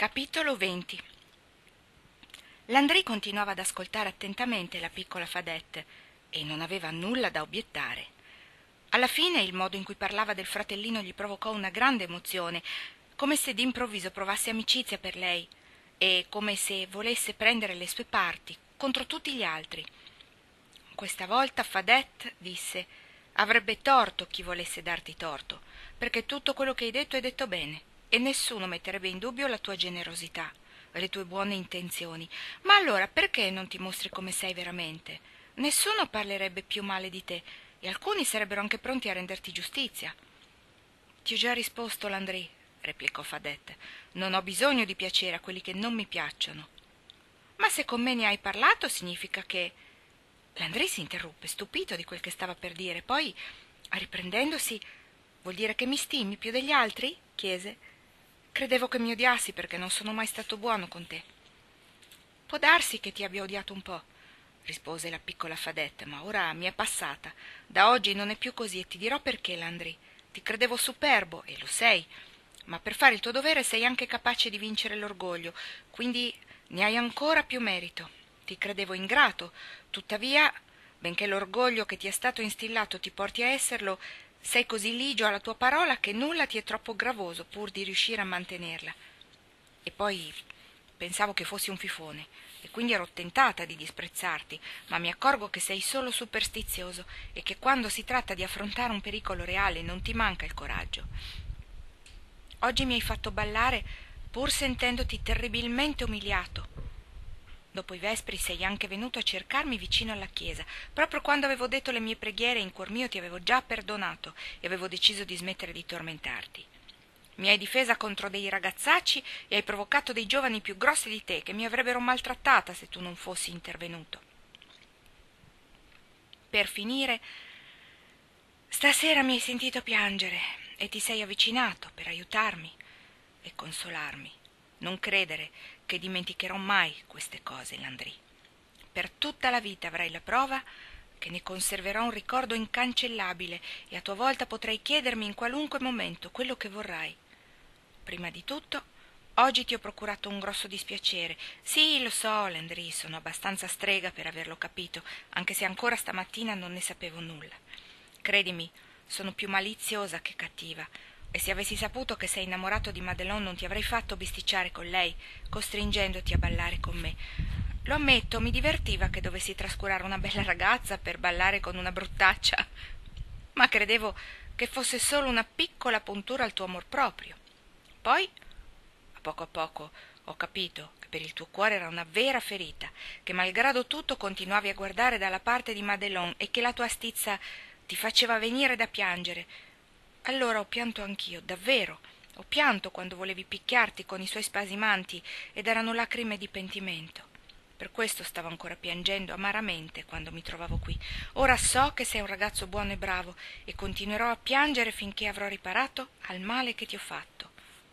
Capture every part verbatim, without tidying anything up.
Capitolo venti. Landry continuava ad ascoltare attentamente la piccola Fadette e non aveva nulla da obiettare. Alla fine il modo in cui parlava del fratellino gli provocò una grande emozione, come se d'improvviso provasse amicizia per lei e come se volesse prendere le sue parti contro tutti gli altri. Questa volta Fadette disse: avrebbe torto chi volesse darti torto, perché tutto quello che hai detto è detto bene e nessuno metterebbe in dubbio la tua generosità, le tue buone intenzioni. Ma allora perché non ti mostri come sei veramente? Nessuno parlerebbe più male di te e alcuni sarebbero anche pronti a renderti giustizia. Ti ho già risposto, Landry, replicò Fadette. Non ho bisogno di piacere a quelli che non mi piacciono. Ma se con me ne hai parlato significa che... Landry si interruppe, stupito di quel che stava per dire. Poi, riprendendosi: vuol dire che mi stimi più degli altri? Chiese. Credevo che mi odiassi perché non sono mai stato buono con te. Può darsi che ti abbia odiato un po', rispose la piccola Fadette, ma ora mi è passata. Da oggi non è più così e ti dirò perché, Landry. Ti credevo superbo, e lo sei, ma per fare il tuo dovere sei anche capace di vincere l'orgoglio, quindi ne hai ancora più merito. Ti credevo ingrato, tuttavia, benché l'orgoglio che ti è stato instillato ti porti a esserlo, sei così ligio alla tua parola che nulla ti è troppo gravoso pur di riuscire a mantenerla. E poi pensavo che fossi un fifone e quindi ero tentata di disprezzarti, ma mi accorgo che sei solo superstizioso e che quando si tratta di affrontare un pericolo reale non ti manca il coraggio. Oggi mi hai fatto ballare pur sentendoti terribilmente umiliato. Dopo i vespri sei anche venuto a cercarmi vicino alla chiesa, proprio quando avevo detto le mie preghiere in cuor mio ti avevo già perdonato e avevo deciso di smettere di tormentarti. Mi hai difesa contro dei ragazzacci e hai provocato dei giovani più grossi di te che mi avrebbero maltrattata se tu non fossi intervenuto. Per finire, stasera mi hai sentito piangere e ti sei avvicinato per aiutarmi e consolarmi. Non credere che dimenticherò mai queste cose, Landry. Per tutta la vita avrai la prova che ne conserverò un ricordo incancellabile e a tua volta potrai chiedermi in qualunque momento quello che vorrai. Prima di tutto, oggi ti ho procurato un grosso dispiacere. Sì, lo so, Landry, sono abbastanza strega per averlo capito, anche se ancora stamattina non ne sapevo nulla. Credimi, sono più maliziosa che cattiva, e se avessi saputo che sei innamorato di Madelon non ti avrei fatto bisticciare con lei, costringendoti a ballare con me. Lo ammetto, mi divertiva che dovessi trascurare una bella ragazza per ballare con una bruttaccia, ma credevo che fosse solo una piccola puntura al tuo amor proprio. Poi, a poco a poco, ho capito che per il tuo cuore era una vera ferita, che malgrado tutto continuavi a guardare dalla parte di Madelon e che la tua stizza ti faceva venire da piangere. Allora ho pianto anch'io, davvero. Ho pianto quando volevi picchiarti con i suoi spasimanti ed erano lacrime di pentimento. Per questo stavo ancora piangendo amaramente quando mi trovavo qui. Ora so che sei un ragazzo buono e bravo e continuerò a piangere finché avrò riparato al male che ti ho fatto.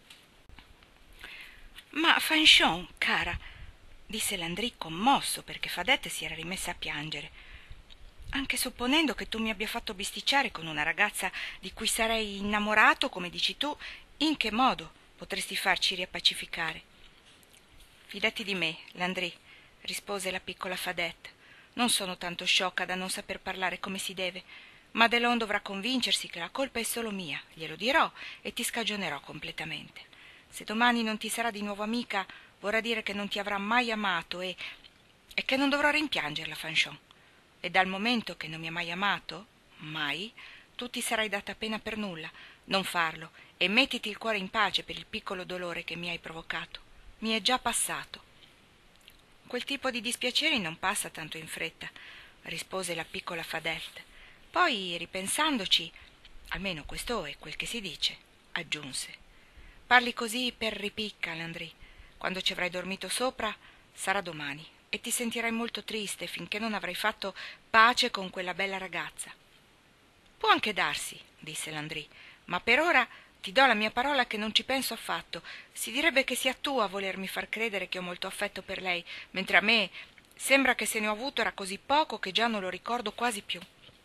Ma Fanchon, cara, disse Landry commosso perché Fadette si era rimessa a piangere. Anche supponendo che tu mi abbia fatto bisticciare con una ragazza di cui sarei innamorato, come dici tu, in che modo potresti farci riappacificare? Fidati di me, Landry, rispose la piccola Fadette. Non sono tanto sciocca da non saper parlare come si deve. Madelon dovrà convincersi che la colpa è solo mia, glielo dirò e ti scagionerò completamente. Se domani non ti sarà di nuovo amica, vorrà dire che non ti avrà mai amato e, e che non dovrò rimpiangerla, Fanchon. E dal momento che non mi ha mai amato, mai, tu ti sarai data pena per nulla. Non farlo e mettiti il cuore in pace per il piccolo dolore che mi hai provocato. Mi è già passato. Quel tipo di dispiaceri non passa tanto in fretta, rispose la piccola Fadette. Poi, ripensandoci, almeno questo è quel che si dice, aggiunse. Parli così per ripicca, Landry. Quando ci avrai dormito sopra, sarà domani. E ti sentirai molto triste finché non avrai fatto pace con quella bella ragazza. Può anche darsi, disse Landry, ma per ora ti do la mia parola che non ci penso affatto. Si direbbe che sia tu a volermi far credere che ho molto affetto per lei, mentre a me sembra che se ne ho avuto era così poco che già non lo ricordo quasi più.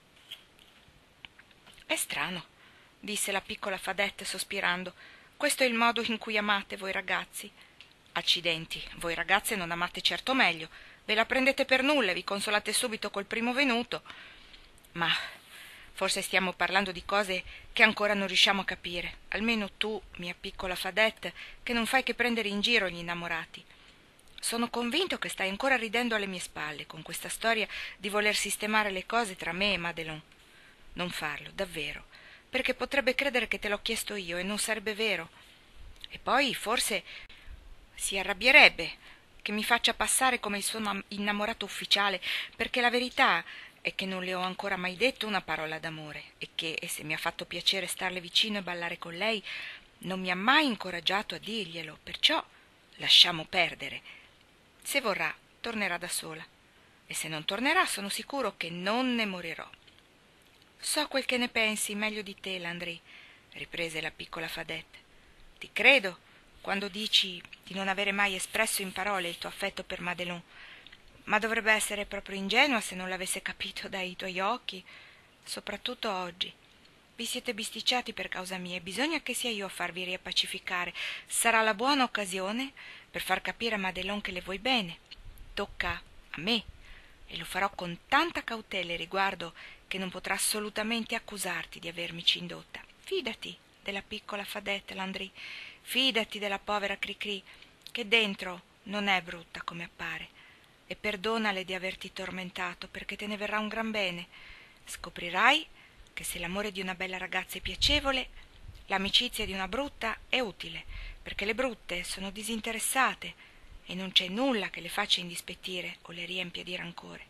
È strano, disse la piccola Fadette sospirando. Questo è il modo in cui amate voi ragazzi. Accidenti, voi ragazze non amate certo meglio, ve la prendete per nulla e vi consolate subito col primo venuto. Ma forse stiamo parlando di cose che ancora non riusciamo a capire, almeno tu, mia piccola Fadette, che non fai che prendere in giro gli innamorati. Sono convinto che stai ancora ridendo alle mie spalle con questa storia di voler sistemare le cose tra me e Madelon. Non farlo, davvero, perché potrebbe credere che te l'ho chiesto io e non sarebbe vero. E poi forse si arrabbierebbe che mi faccia passare come il suo innamorato ufficiale, perché la verità è che non le ho ancora mai detto una parola d'amore e che, e se mi ha fatto piacere starle vicino e ballare con lei, non mi ha mai incoraggiato a dirglielo, perciò lasciamo perdere. Se vorrà, tornerà da sola, e se non tornerà sono sicuro che non ne morirò. So quel che ne pensi meglio di te, Landry, riprese la piccola Fadette. Ti credo quando dici di non avere mai espresso in parole il tuo affetto per Madelon, ma dovrebbe essere proprio ingenua se non l'avesse capito dai tuoi occhi, soprattutto oggi. Vi siete bisticciati per causa mia e bisogna che sia io a farvi riappacificare. Sarà la buona occasione per far capire a Madelon che le vuoi bene. Tocca a me, e lo farò con tanta cautela e riguardo che non potrà assolutamente accusarti di avermici indotta. Fidati della piccola Fadette, Landry, fidati della povera Cricri, che dentro non è brutta come appare, e perdonale di averti tormentato, perché te ne verrà un gran bene. Scoprirai che se l'amore di una bella ragazza è piacevole, l'amicizia di una brutta è utile, perché le brutte sono disinteressate e non c'è nulla che le faccia indispettire o le riempia di rancore.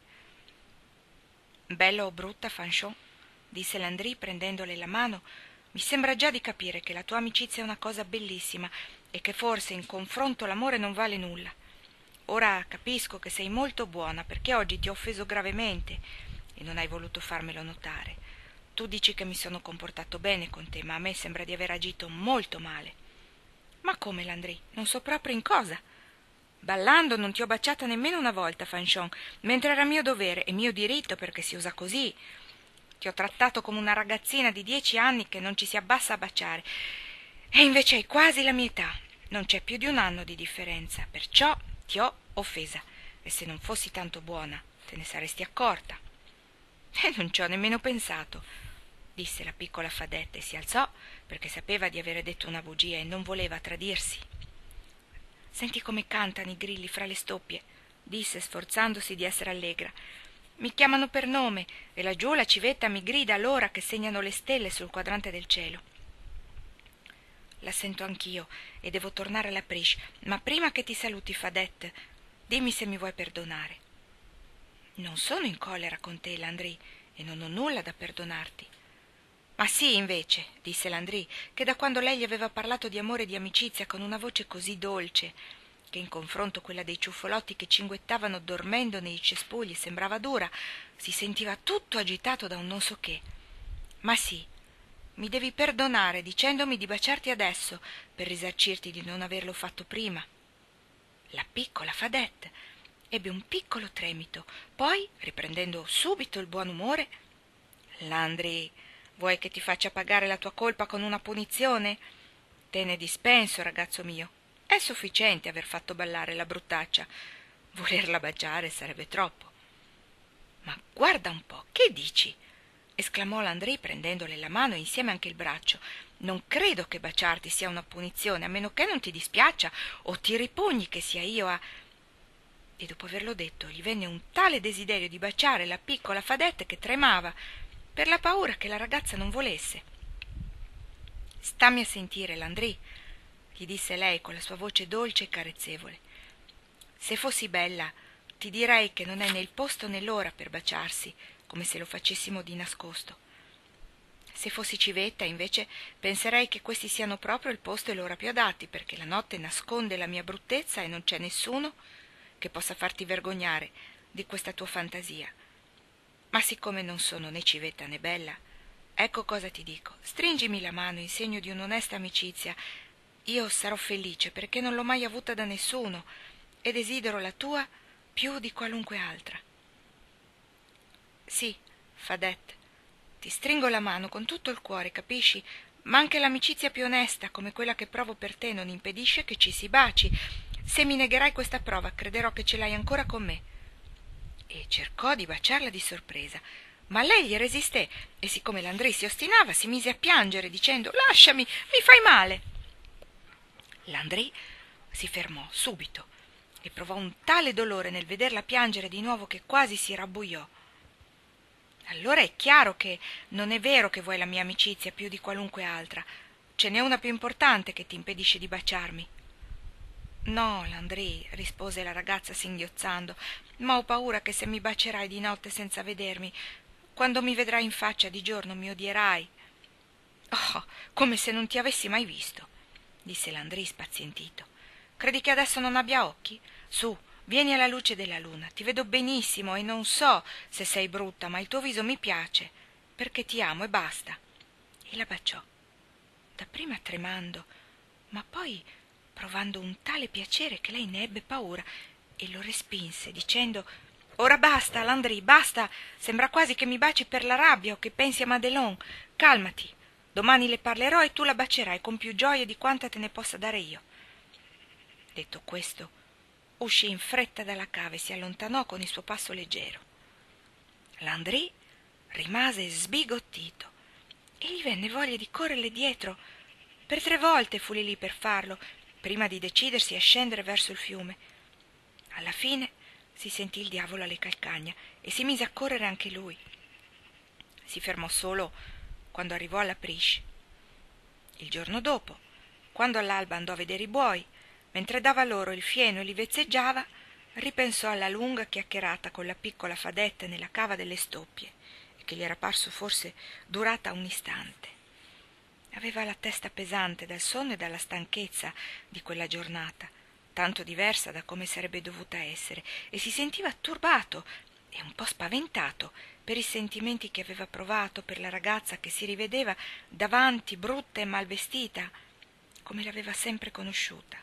Bella o brutta, Fanchon, disse Landry prendendole la mano, mi sembra già di capire che la tua amicizia è una cosa bellissima e che forse in confronto l'amore non vale nulla. Ora capisco che sei molto buona perché oggi ti ho offeso gravemente e non hai voluto farmelo notare. Tu dici che mi sono comportato bene con te, ma a me sembra di aver agito molto male. Ma come, Landry? Non so proprio in cosa. Ballando non ti ho baciata nemmeno una volta, Fanchon, mentre era mio dovere e mio diritto perché si usa così. Ti ho trattato come una ragazzina di dieci anni che non ci si abbassa a baciare. E invece hai quasi la mia età. Non c'è più di un anno di differenza, perciò ti ho offesa. E se non fossi tanto buona, te ne saresti accorta. E non ci ho nemmeno pensato, disse la piccola Fadette e si alzò perché sapeva di avere detto una bugia e non voleva tradirsi. Senti come cantano i grilli fra le stoppie, disse sforzandosi di essere allegra. Mi chiamano per nome e laggiù la civetta mi grida all'ora che segnano le stelle sul quadrante del cielo. La sento anch'io e devo tornare alla Priche, ma prima che ti saluti, Fadette, dimmi se mi vuoi perdonare. Non sono in collera con te, Landry, e non ho nulla da perdonarti. Ma sì, invece, disse Landry, che da quando lei gli aveva parlato di amore e di amicizia con una voce così dolce, che in confronto quella dei ciuffolotti che cinguettavano dormendo nei cespugli sembrava dura, si sentiva tutto agitato da un non so che. Ma sì, mi devi perdonare dicendomi di baciarti adesso per risarcirti di non averlo fatto prima. La piccola Fadette ebbe un piccolo tremito, poi, riprendendo subito il buon umore, Landry, vuoi che ti faccia pagare la tua colpa con una punizione? Te ne dispenso, ragazzo mio. È sufficiente aver fatto ballare la bruttaccia. Volerla baciare sarebbe troppo. Ma guarda un po', che dici? Esclamò Landry prendendole la mano e insieme anche il braccio. Non credo che baciarti sia una punizione, a meno che non ti dispiaccia o ti ripugni che sia io a... E dopo averlo detto gli venne un tale desiderio di baciare la piccola Fadette che tremava per la paura che la ragazza non volesse. Stammi a sentire, Landry, gli disse lei con la sua voce dolce e carezzevole. Se fossi bella, ti direi che non è né il posto né l'ora per baciarsi, come se lo facessimo di nascosto. Se fossi civetta, invece, penserei che questi siano proprio il posto e l'ora più adatti, perché la notte nasconde la mia bruttezza e non c'è nessuno che possa farti vergognare di questa tua fantasia. Ma siccome non sono né civetta né bella, ecco cosa ti dico. Stringimi la mano in segno di un'onesta amicizia. Io sarò felice perché non l'ho mai avuta da nessuno e desidero la tua più di qualunque altra. Sì, Fadette, ti stringo la mano con tutto il cuore, capisci? Ma anche l'amicizia più onesta, come quella che provo per te, non impedisce che ci si baci. Se mi negherai questa prova, crederò che ce l'hai ancora con me. E cercò di baciarla di sorpresa, ma lei gli resisté e siccome Landry si ostinava si mise a piangere dicendo «Lasciami, mi fai male!» Landry si fermò subito e provò un tale dolore nel vederla piangere di nuovo che quasi si rabbuiò. «Allora è chiaro che non è vero che vuoi la mia amicizia più di qualunque altra. Ce n'è una più importante che ti impedisce di baciarmi». «No, Landry», rispose la ragazza singhiozzando, «ma ho paura che se mi bacierai di notte senza vedermi, quando mi vedrai in faccia di giorno mi odierai». «Oh, come se non ti avessi mai visto», disse Landry spazientito. «Credi che adesso non abbia occhi? Su, vieni alla luce della luna, ti vedo benissimo e non so se sei brutta, ma il tuo viso mi piace, perché ti amo e basta». E la baciò, dapprima tremando, ma poi provando un tale piacere che lei ne ebbe paura e lo respinse, dicendo «Ora basta, Landry, basta, sembra quasi che mi baci per la rabbia o che pensi a Madelon. Calmati, domani le parlerò e tu la bacierai con più gioia di quanta te ne possa dare io». Detto questo, uscì in fretta dalla cava e si allontanò con il suo passo leggero. Landry rimase sbigottito e gli venne voglia di correrle dietro. Per tre volte fu lì lì per farlo, prima di decidersi a scendere verso il fiume. Alla fine si sentì il diavolo alle calcagna e si mise a correre anche lui. Si fermò solo quando arrivò alla Priche. Il giorno dopo, quando all'alba andò a vedere i buoi, mentre dava loro il fieno e li vezzeggiava, ripensò alla lunga chiacchierata con la piccola Fadette nella cava delle stoppie, e che gli era parso forse durata un istante. Aveva la testa pesante dal sonno e dalla stanchezza di quella giornata, tanto diversa da come sarebbe dovuta essere, e si sentiva turbato e un po' spaventato per i sentimenti che aveva provato per la ragazza che si rivedeva davanti brutta e mal vestita, come l'aveva sempre conosciuta.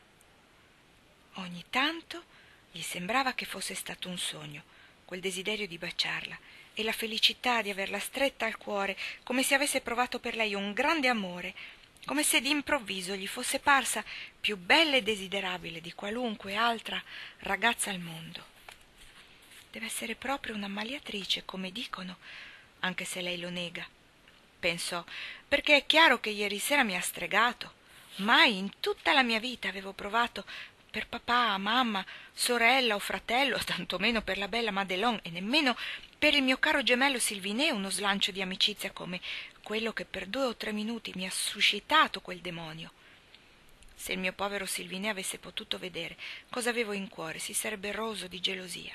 Ogni tanto gli sembrava che fosse stato un sogno, quel desiderio di baciarla, e la felicità di averla stretta al cuore, come se avesse provato per lei un grande amore, come se d'improvviso gli fosse parsa più bella e desiderabile di qualunque altra ragazza al mondo. Deve essere proprio un'ammaliatrice, come dicono, anche se lei lo nega, pensò, perché è chiaro che ieri sera mi ha stregato. Mai in tutta la mia vita avevo provato per papà, mamma, sorella o fratello, tantomeno per la bella Madelon e nemmeno per il mio caro gemello Silviné uno slancio di amicizia come quello che per due o tre minuti mi ha suscitato quel demonio. Se il mio povero Silviné avesse potuto vedere cosa avevo in cuore, si sarebbe roso di gelosia.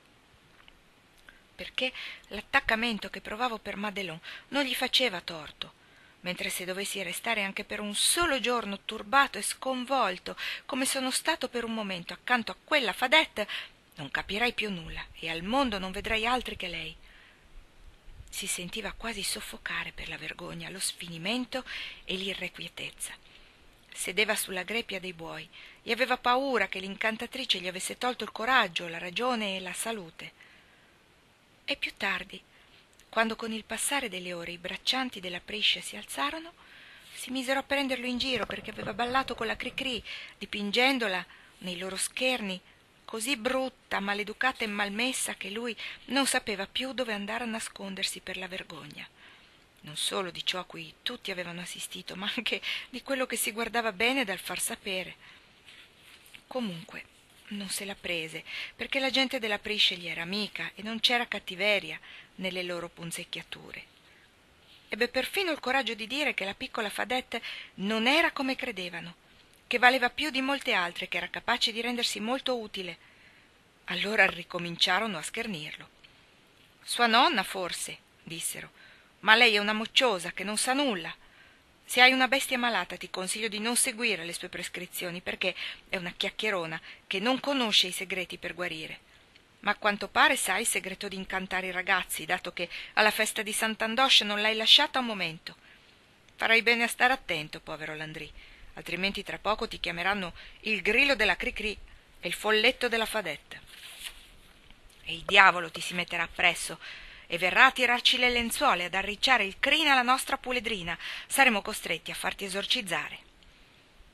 Perché l'attaccamento che provavo per Madelon non gli faceva torto, mentre se dovessi restare anche per un solo giorno turbato e sconvolto, come sono stato per un momento accanto a quella Fadette, non capirei più nulla e al mondo non vedrei altri che lei. Si sentiva quasi soffocare per la vergogna, lo sfinimento e l'irrequietezza. Sedeva sulla greppia dei buoi e aveva paura che l'incantatrice gli avesse tolto il coraggio, la ragione e la salute. E più tardi, quando con il passare delle ore i braccianti della Priche si alzarono, si misero a prenderlo in giro perché aveva ballato con la Cricri, dipingendola nei loro scherni così brutta, maleducata e malmessa che lui non sapeva più dove andare a nascondersi per la vergogna. Non solo di ciò a cui tutti avevano assistito, ma anche di quello che si guardava bene dal far sapere. Comunque non se la prese, perché la gente della Priche gli era amica e non c'era cattiveria nelle loro punzecchiature. Ebbe perfino il coraggio di dire che la piccola Fadette non era come credevano, che valeva più di molte altre, che era capace di rendersi molto utile. Allora ricominciarono a schernirlo. «Sua nonna, forse», dissero, «ma lei è una mocciosa che non sa nulla. Se hai una bestia malata ti consiglio di non seguire le sue prescrizioni, perché è una chiacchierona che non conosce i segreti per guarire. Ma a quanto pare sai il segreto di incantare i ragazzi, dato che alla festa di Sant'Andoche non l'hai lasciata un momento. Farai bene a stare attento, povero Landry, altrimenti tra poco ti chiameranno il grillo della Cricri e il folletto della Fadette. E il diavolo ti si metterà appresso e verrà a tirarci le lenzuola e ad arricciare il crin alla nostra puledrina. Saremo costretti a farti esorcizzare».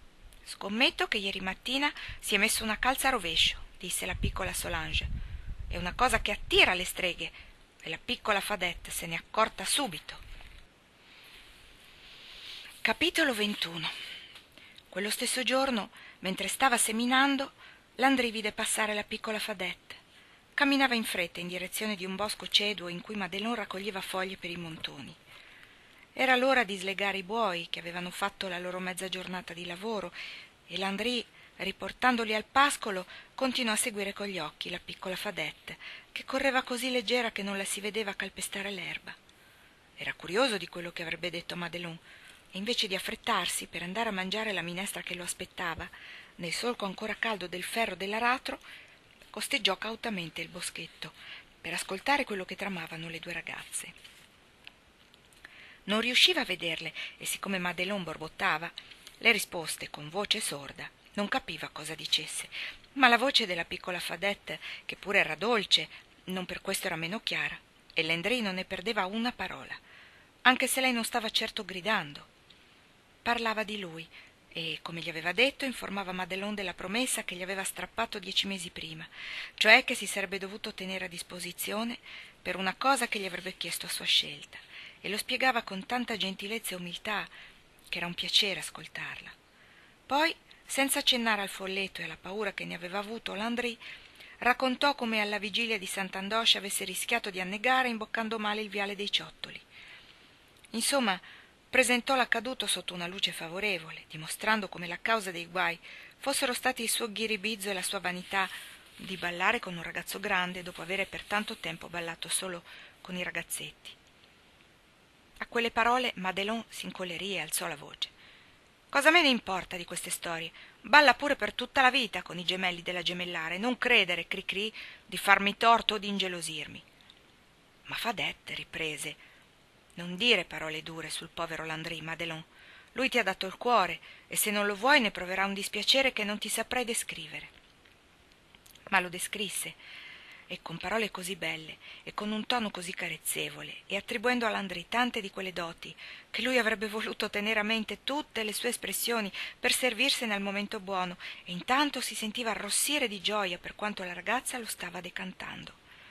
Scommetto che ieri mattina si è messo una calza a rovescio, disse la piccola Solange. È una cosa che attira le streghe, e la piccola Fadette se n'è accorta subito. Capitolo ventuno. Quello stesso giorno, mentre stava seminando, Landry vide passare la piccola Fadette. Camminava in fretta in direzione di un bosco ceduo in cui Madelon raccoglieva foglie per i montoni. Era l'ora di slegare i buoi, che avevano fatto la loro mezza giornata di lavoro, e Landry, riportandoli al pascolo, continuò a seguire con gli occhi la piccola Fadette, che correva così leggera che non la si vedeva calpestare l'erba. Era curioso di quello che avrebbe detto Madelon, e invece di affrettarsi per andare a mangiare la minestra che lo aspettava, nel solco ancora caldo del ferro dell'aratro, costeggiò cautamente il boschetto per ascoltare quello che tramavano le due ragazze. Non riusciva a vederle e siccome Madelon borbottava, le risposte con voce sorda non capiva cosa dicesse, ma la voce della piccola Fadette, che pure era dolce, non per questo era meno chiara, e Landry non ne perdeva una parola, anche se lei non stava certo gridando. Parlava di lui e, come gli aveva detto, informava Madelon della promessa che gli aveva strappato dieci mesi prima, cioè che si sarebbe dovuto tenere a disposizione per una cosa che gli avrebbe chiesto a sua scelta, e lo spiegava con tanta gentilezza e umiltà che era un piacere ascoltarla. Poi, senza accennare al folletto e alla paura che ne aveva avuto Landry, raccontò come alla vigilia di Sant'Andoche avesse rischiato di annegare imboccando male il viale dei ciottoli. Insomma, presentò l'accaduto sotto una luce favorevole, dimostrando come la causa dei guai fossero stati il suo ghiribizzo e la sua vanità di ballare con un ragazzo grande dopo avere per tanto tempo ballato solo con i ragazzetti. A quelle parole Madelon s'incollerì e alzò la voce. «Cosa me ne importa di queste storie? Balla pure per tutta la vita con i gemelli della gemellare, non credere, cri-cri, di farmi torto o di ingelosirmi». Ma Fadette riprese: «Non dire parole dure sul povero Landry, Madelon. Lui ti ha dato il cuore e se non lo vuoi ne proverà un dispiacere che non ti saprei descrivere». Ma lo descrisse, e con parole così belle e con un tono così carezzevole, e attribuendo a Landry tante di quelle doti che lui avrebbe voluto tenere a mente tutte le sue espressioni per servirsene al momento buono, e intanto si sentiva arrossire di gioia per quanto la ragazza lo stava decantando.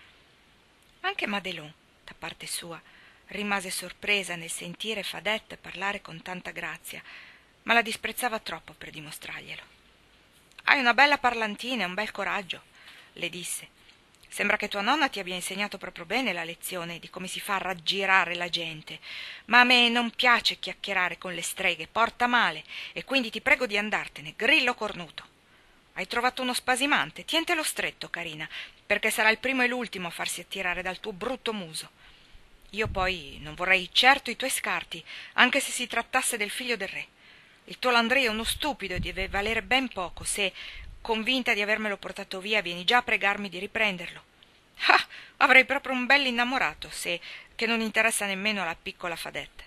Anche Madelon, da parte sua, rimase sorpresa nel sentire Fadette parlare con tanta grazia, ma la disprezzava troppo per dimostrarglielo. «Hai una bella parlantina e un bel coraggio», le disse. «Sembra che tua nonna ti abbia insegnato proprio bene la lezione di come si fa a raggirare la gente, ma a me non piace chiacchierare con le streghe, porta male, e quindi ti prego di andartene, grillo cornuto. Hai trovato uno spasimante, tientelo stretto, carina, perché sarà il primo e l'ultimo a farsi attirare dal tuo brutto muso. Io poi non vorrei certo i tuoi scarti, anche se si trattasse del figlio del re. Il tuo Landry è uno stupido e deve valere ben poco se, convinta di avermelo portato via, vieni già a pregarmi di riprenderlo. Ah, avrei proprio un bell'innamorato, se che non interessa nemmeno alla piccola Fadette».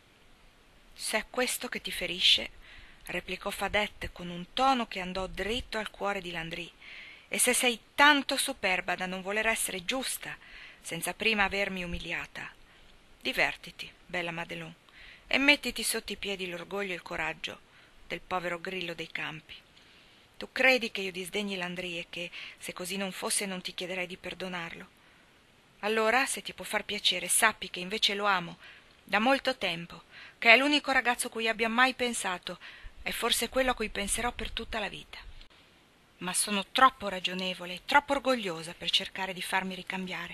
«Se è questo che ti ferisce», replicò Fadette con un tono che andò dritto al cuore di Landry, «e se sei tanto superba da non voler essere giusta senza prima avermi umiliata, divertiti, bella Madelon, e mettiti sotto i piedi l'orgoglio e il coraggio del povero grillo dei campi. Tu credi che io disdegni Landry e che, se così non fosse, non ti chiederei di perdonarlo? Allora, se ti può far piacere, sappi che invece lo amo da molto tempo, che è l'unico ragazzo cui abbia mai pensato e forse quello a cui penserò per tutta la vita. Ma sono troppo ragionevole e troppo orgogliosa per cercare di farmi ricambiare.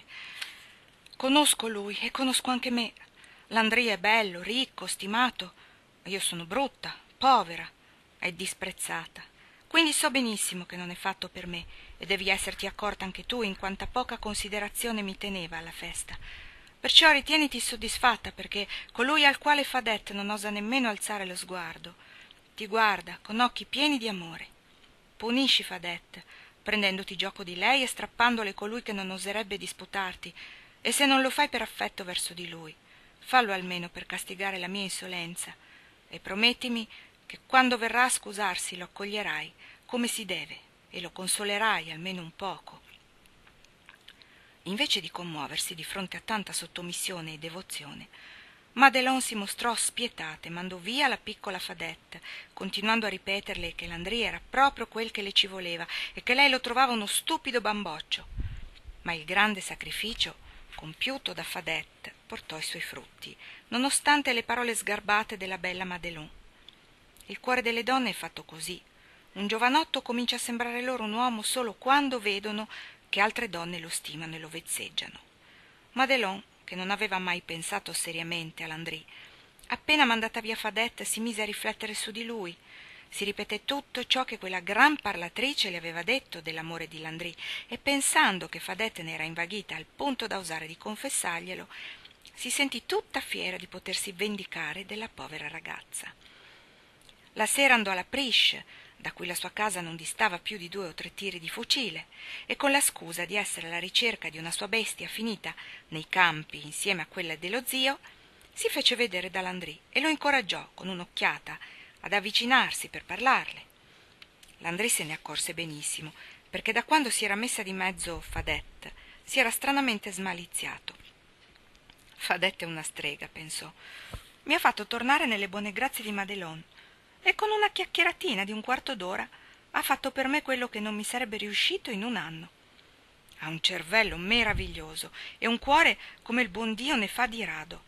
Conosco lui e conosco anche me. Landry è bello, ricco, stimato, ma io sono brutta, povera e disprezzata. Quindi so benissimo che non è fatto per me, e devi esserti accorta anche tu in quanta poca considerazione mi teneva alla festa. Perciò ritieniti soddisfatta, perché colui al quale Fadette non osa nemmeno alzare lo sguardo ti guarda con occhi pieni di amore. Punisci Fadette, prendendoti gioco di lei e strappandole colui che non oserebbe disputarti, e se non lo fai per affetto verso di lui, fallo almeno per castigare la mia insolenza, e promettimi che quando verrà a scusarsi lo accoglierai come si deve e lo consolerai almeno un poco». Invece di commuoversi di fronte a tanta sottomissione e devozione, Madelon si mostrò spietata e mandò via la piccola Fadette, continuando a ripeterle che Landry era proprio quel che le ci voleva e che lei lo trovava uno stupido bamboccio. Ma il grande sacrificio compiuto da Fadette portò i suoi frutti, nonostante le parole sgarbate della bella Madelon. Il cuore delle donne è fatto così. Un giovanotto comincia a sembrare loro un uomo solo quando vedono che altre donne lo stimano e lo vezzeggiano. Madelon, che non aveva mai pensato seriamente a Landry, appena mandata via Fadette si mise a riflettere su di lui. Si ripeté tutto ciò che quella gran parlatrice le aveva detto dell'amore di Landry e, pensando che Fadette ne era invaghita al punto da osare di confessarglielo, si sentì tutta fiera di potersi vendicare della povera ragazza. La sera andò alla Priche, da cui la sua casa non distava più di due o tre tiri di fucile, e con la scusa di essere alla ricerca di una sua bestia finita nei campi insieme a quella dello zio, si fece vedere da Landry e lo incoraggiò con un'occhiata ad avvicinarsi per parlarle. Landry se ne accorse benissimo, perché da quando si era messa di mezzo Fadette si era stranamente smaliziato. Fadette è una strega, pensò. Mi ha fatto tornare nelle buone grazie di Madelon e con una chiacchieratina di un quarto d'ora ha fatto per me quello che non mi sarebbe riuscito in un anno. Ha un cervello meraviglioso e un cuore come il buon Dio ne fa di rado.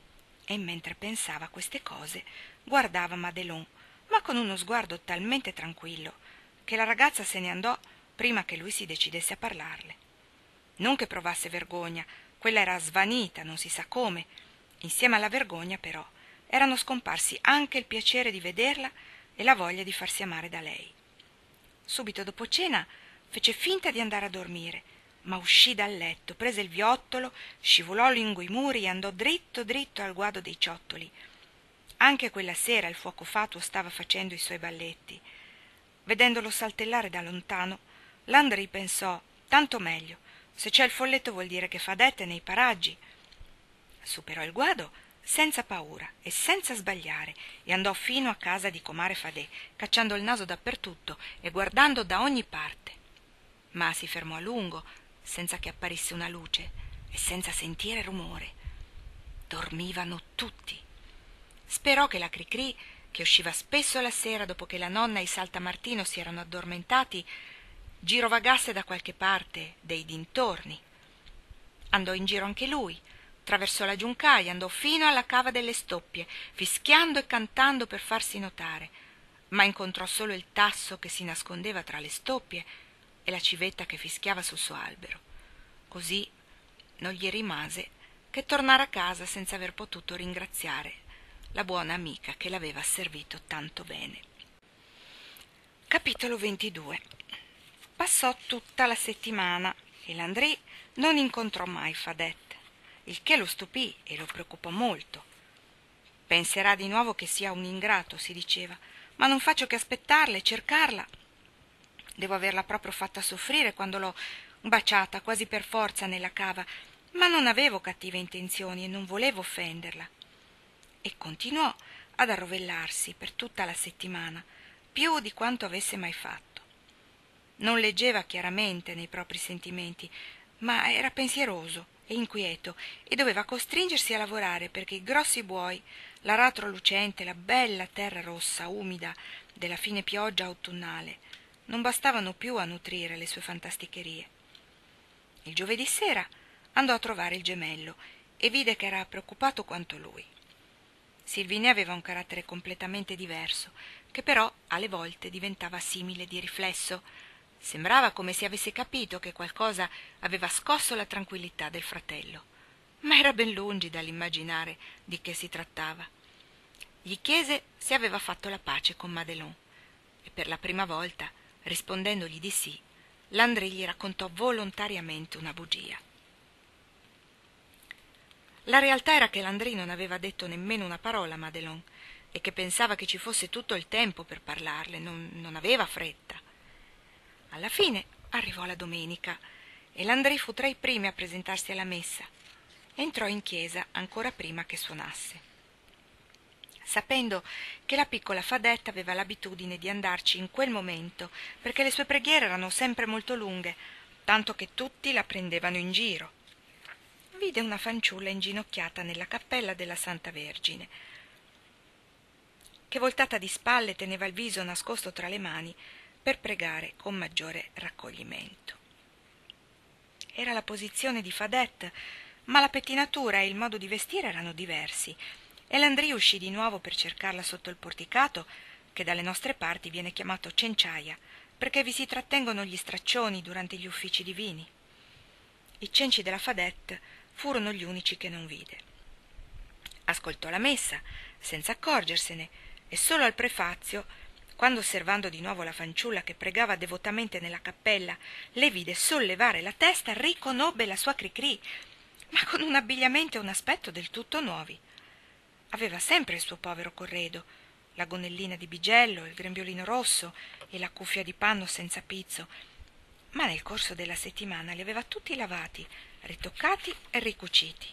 E mentre pensava a queste cose guardava Madelon, ma con uno sguardo talmente tranquillo che la ragazza se ne andò prima che lui si decidesse a parlarle. Non che provasse vergogna, quella era svanita, non si sa come. Insieme alla vergogna, però, erano scomparsi anche il piacere di vederla e la voglia di farsi amare da lei. Subito dopo cena fece finta di andare a dormire, ma uscì dal letto, prese il viottolo, scivolò lungo i muri e andò dritto dritto al guado dei ciottoli. Anche quella sera il fuoco fatuo stava facendo i suoi balletti. Vedendolo saltellare da lontano, Landry pensò: tanto meglio, se c'è il folletto vuol dire che Fadette è nei paraggi. Superò il guado senza paura e senza sbagliare e andò fino a casa di comare Fadè, cacciando il naso dappertutto e guardando da ogni parte. Ma si fermò a lungo, senza che apparisse una luce e senza sentire rumore. Dormivano tutti. Sperò che la Cricrì, che usciva spesso la sera dopo che la nonna e i Saltamartino si erano addormentati, girovagasse da qualche parte dei dintorni. Andò in giro anche lui, attraversò la giuncaia, andò fino alla cava delle stoppie, fischiando e cantando per farsi notare, ma incontrò solo il tasso che si nascondeva tra le stoppie e la civetta che fischiava sul suo albero. Così non gli rimase che tornare a casa senza aver potuto ringraziare la buona amica che l'aveva servito tanto bene. Capitolo ventidue. Passò tutta la settimana e Landry non incontrò mai Fadette, il che lo stupì e lo preoccupò molto. Penserà di nuovo che sia un ingrato, si diceva, ma non faccio che aspettarla e cercarla. Devo averla proprio fatta soffrire quando l'ho baciata quasi per forza nella cava, ma non avevo cattive intenzioni e non volevo offenderla. E continuò ad arrovellarsi per tutta la settimana, più di quanto avesse mai fatto. Non leggeva chiaramente nei propri sentimenti, ma era pensieroso e inquieto e doveva costringersi a lavorare perché i grossi buoi, l'aratro lucente, la bella terra rossa, umida della fine pioggia autunnale, non bastavano più a nutrire le sue fantasticherie. Il giovedì sera andò a trovare il gemello e vide che era preoccupato quanto lui. Silvine aveva un carattere completamente diverso, che però alle volte diventava simile di riflesso. Sembrava come se avesse capito che qualcosa aveva scosso la tranquillità del fratello, ma era ben lungi dall'immaginare di che si trattava. Gli chiese se aveva fatto la pace con Madelon e per la prima volta, rispondendogli di sì, Landry gli raccontò volontariamente una bugia. La realtà era che Landry non aveva detto nemmeno una parola a Madelon e che pensava che ci fosse tutto il tempo per parlarle, non, non aveva fretta. Alla fine arrivò la domenica e Landry fu tra i primi a presentarsi alla messa. Entrò in chiesa ancora prima che suonasse. Sapendo che la piccola Fadette aveva l'abitudine di andarci in quel momento perché le sue preghiere erano sempre molto lunghe, tanto che tutti la prendevano in giro. vide una fanciulla inginocchiata nella cappella della Santa Vergine, che voltata di spalle teneva il viso nascosto tra le mani per pregare con maggiore raccoglimento. Era la posizione di Fadette, ma la pettinatura e il modo di vestire erano diversi, e Landry uscì di nuovo per cercarla sotto il porticato, che dalle nostre parti viene chiamato cenciaia, perché vi si trattengono gli straccioni durante gli uffici divini. I cenci della Fadette furono gli unici che non vide. Ascoltò la messa, senza accorgersene, e solo al prefazio, quando osservando di nuovo la fanciulla che pregava devotamente nella cappella, le vide sollevare la testa, riconobbe la sua Cricrì, ma con un abbigliamento e un aspetto del tutto nuovi. Aveva sempre il suo povero corredo, la gonnellina di bigello, il grembiolino rosso e la cuffia di panno senza pizzo, ma nel corso della settimana li aveva tutti lavati, ritoccati e ricuciti.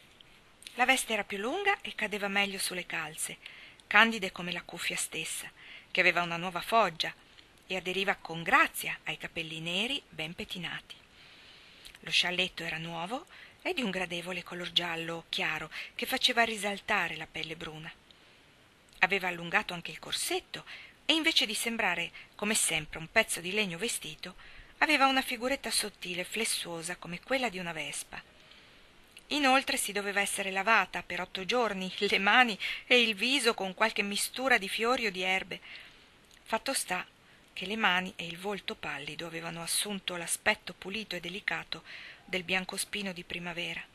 La veste era più lunga e cadeva meglio sulle calze, candide come la cuffia stessa, che aveva una nuova foggia e aderiva con grazia ai capelli neri ben pettinati. Lo scialletto era nuovo e di un gradevole color giallo chiaro che faceva risaltare la pelle bruna. Aveva allungato anche il corsetto e invece di sembrare come sempre un pezzo di legno vestito, aveva una figuretta sottile e flessuosa come quella di una vespa. Inoltre si doveva essere lavata per otto giorni le mani e il viso con qualche mistura di fiori o di erbe. Fatto sta che le mani e il volto pallido avevano assunto l'aspetto pulito e delicato del biancospino di primavera.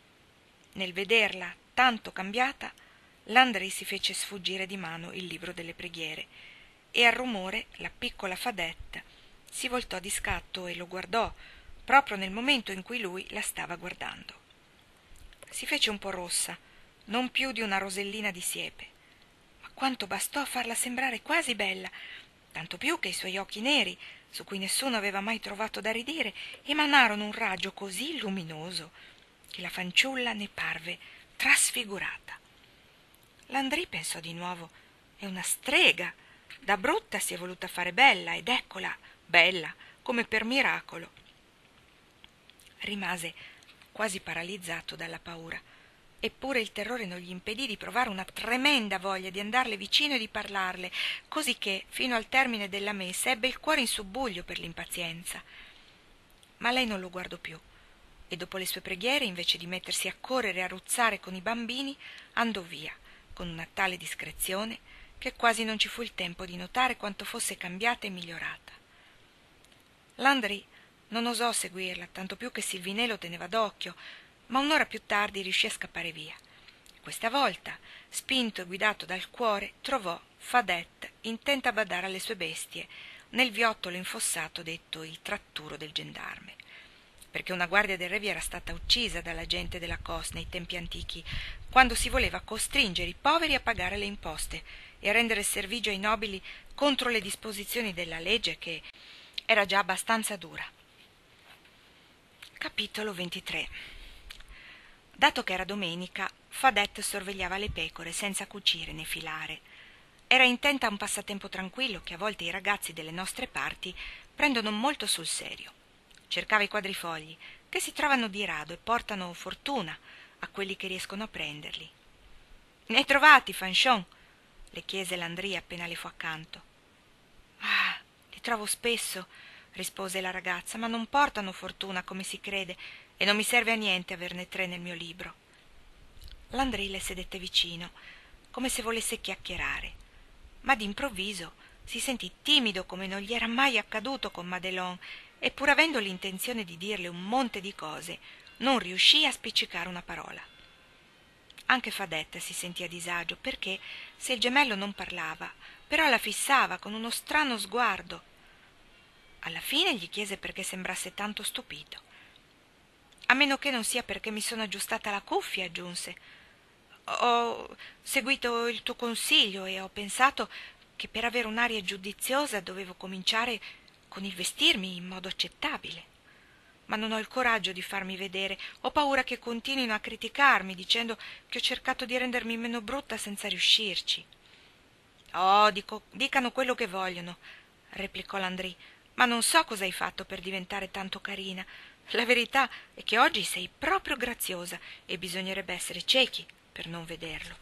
Nel vederla tanto cambiata, Landry si fece sfuggire di mano il libro delle preghiere e al rumore la piccola Fadette si voltò di scatto e lo guardò proprio nel momento in cui lui la stava guardando. Si fece un po' rossa, non più di una rosellina di siepe, ma quanto bastò a farla sembrare quasi bella, tanto più che i suoi occhi neri, su cui nessuno aveva mai trovato da ridire, emanarono un raggio così luminoso che la fanciulla ne parve trasfigurata. Landry pensò di nuovo: è una strega, da brutta si è voluta fare bella, ed eccola bella come per miracolo. Rimase quasi paralizzato dalla paura, eppure il terrore non gli impedì di provare una tremenda voglia di andarle vicino e di parlarle, così che fino al termine della messa ebbe il cuore in subbuglio per l'impazienza. Ma lei non lo guardò più, e dopo le sue preghiere, invece di mettersi a correre e a ruzzare con i bambini, andò via con una tale discrezione che quasi non ci fu il tempo di notare quanto fosse cambiata e migliorata. Landry non osò seguirla, tanto più che Sylvie lo teneva d'occhio, ma un'ora più tardi riuscì a scappare via. Questa volta, spinto e guidato dal cuore, trovò Fadette intenta a badare alle sue bestie nel viottolo infossato detto il tratturo del gendarme, perché una guardia del re vi era stata uccisa dalla gente della Cos nei tempi antichi, quando si voleva costringere i poveri a pagare le imposte e a rendere servigio ai nobili contro le disposizioni della legge, che era già abbastanza dura. Capitolo ventitré. Dato che era domenica, Fadette sorvegliava le pecore senza cucire né filare. Era intenta a un passatempo tranquillo che a volte i ragazzi delle nostre parti prendono molto sul serio. Cercava i quadrifogli, che si trovano di rado e portano fortuna a quelli che riescono a prenderli. «Ne hai trovati, Fanchon?» le chiese Landry appena le fu accanto. «Ah, li trovo spesso», rispose la ragazza, «ma non portano fortuna come si crede, e non mi serve a niente averne tre nel mio libro». Landry le sedette vicino, come se volesse chiacchierare, ma d'improvviso si sentì timido come non gli era mai accaduto con Madelon, e pur avendo l'intenzione di dirle un monte di cose, non riuscì a spiccicare una parola. Anche Fadette si sentì a disagio, perché, se il gemello non parlava, però la fissava con uno strano sguardo. Alla fine gli chiese perché sembrasse tanto stupito. «A meno che non sia perché mi sono aggiustata la cuffia», aggiunse. «Ho seguito il tuo consiglio e ho pensato che per avere un'aria giudiziosa dovevo cominciare con il vestirmi in modo accettabile. Ma non ho il coraggio di farmi vedere, ho paura che continuino a criticarmi dicendo che ho cercato di rendermi meno brutta senza riuscirci». «Oh, dico, dicano quello che vogliono», replicò Landry, «ma non so cosa hai fatto per diventare tanto carina. La verità è che oggi sei proprio graziosa e bisognerebbe essere ciechi per non vederlo.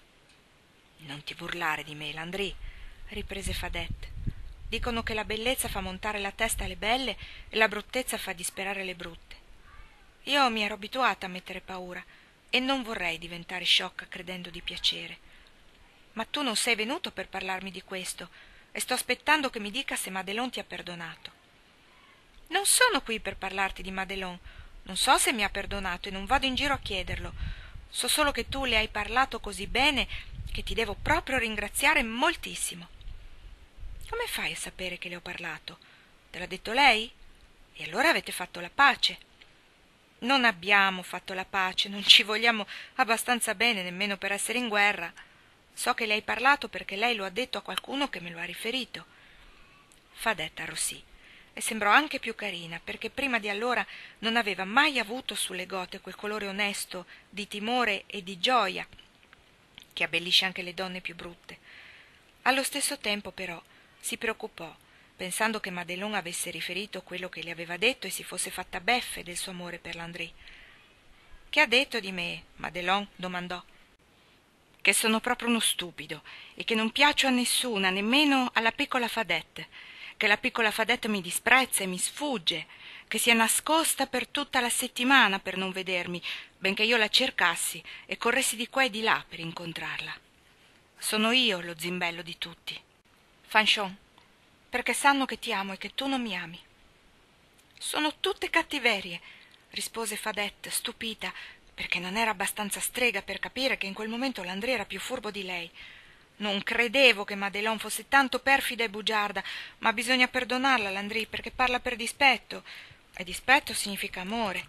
Non ti burlare di me, Landry, riprese Fadette. Dicono che la bellezza fa montare la testa alle belle e la bruttezza fa disperare le brutte. Io mi ero abituata a mettere paura e non vorrei diventare sciocca credendo di piacere. Ma tu non sei venuto per parlarmi di questo e sto aspettando che mi dica se Madelon ti ha perdonato. Non sono qui per parlarti di Madelon. Non so se mi ha perdonato e non vado in giro a chiederlo. So solo che tu le hai parlato così bene che ti devo proprio ringraziare moltissimo. Come fai a sapere che le ho parlato? Te l'ha detto lei? E allora avete fatto la pace. Non abbiamo fatto la pace, non ci vogliamo abbastanza bene nemmeno per essere in guerra. So che le hai parlato perché lei lo ha detto a qualcuno che me lo ha riferito. Fadette arrossì e sembrò anche più carina, perché prima di allora non aveva mai avuto sulle gote quel colore onesto di timore e di gioia che abbellisce anche le donne più brutte. Allo stesso tempo, però, si preoccupò, pensando che Madelon avesse riferito quello che le aveva detto e si fosse fatta beffe del suo amore per Landry. «Che ha detto di me?» Madelon domandò. «Che sono proprio uno stupido e che non piaccio a nessuna, nemmeno alla piccola Fadette, che la piccola Fadette mi disprezza e mi sfugge, che si è nascosta per tutta la settimana per non vedermi, benché io la cercassi e corressi di qua e di là per incontrarla. Sono io lo zimbello di tutti. Fanchon, perché sanno che ti amo e che tu non mi ami». «Sono tutte cattiverie», rispose Fadette, stupita, perché non era abbastanza strega per capire che in quel momento Landry era più furbo di lei. «Non credevo che Madelon fosse tanto perfida e bugiarda, ma bisogna perdonarla, Landry, perché parla per dispetto, e dispetto significa amore».